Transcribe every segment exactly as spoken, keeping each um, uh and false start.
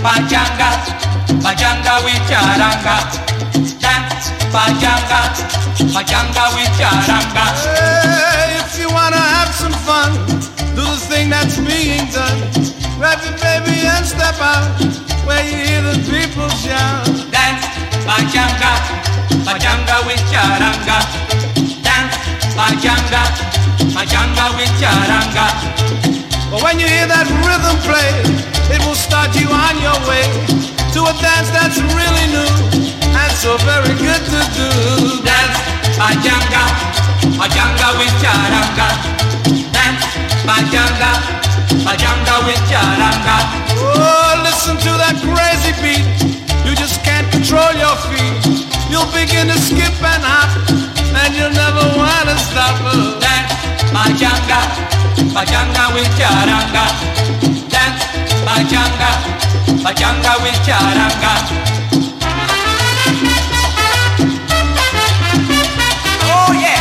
pachanga, pachanga with charanga. Dance, pachanga, pachanga with charanga. Hey, if you wanna have some fun, do the thing that's being done. Grab your baby and step out where you hear the people shout. Dance, pachanga, pachanga with charanga. Dance, pachanga, pachanga with charanga. But when you hear that rhythm play, it will start you on your way to a dance that's really new and so very good to do. Dance, pachanga, pachanga with charanga. Dance, pachanga, pachanga with charanga. Oh, listen to that crazy beat. You just can't control your feet. You'll begin to skip and hop, and you'll never wanna stop. Dance, pachanga, pachanga with charanga. Dance, pachanga, pachanga with charanga. Oh yeah.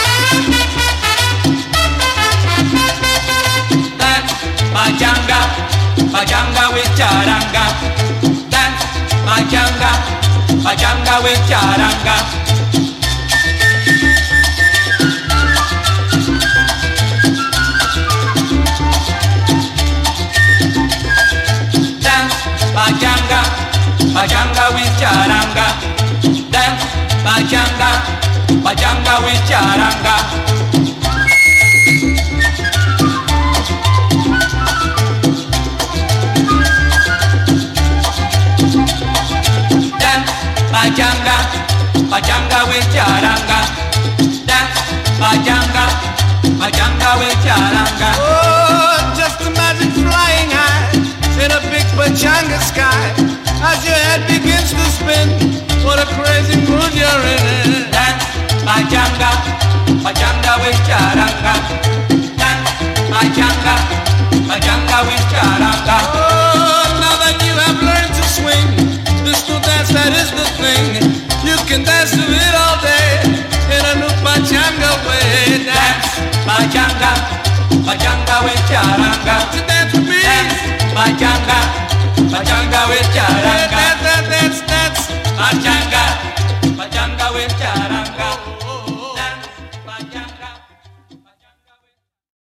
Dance, pachanga, pachanga with charanga. Dance, pachanga, pachanga with charanga. Pachanga, pachanga with charanga. Dance, pachanga, pachanga with charanga. Dance, pachanga, pachanga with charanga. Dance, pachanga, pachanga with charanga. Oh, just imagine flying high in a big pachanga sky as your head begins to spin. What a crazy mood you're in. Dance, pachanga, pachanga with charanga. Dance, pachanga, pachanga with charanga. Oh, now that you have learned to swing this new dance, that is the thing. You can dance to it all day in a new pachanga way. Dance, pachanga, pachanga with charanga. To dance with me. Dance, pachanga, pachanga with charanga. Dance, dance, dance, dance. Pachanga.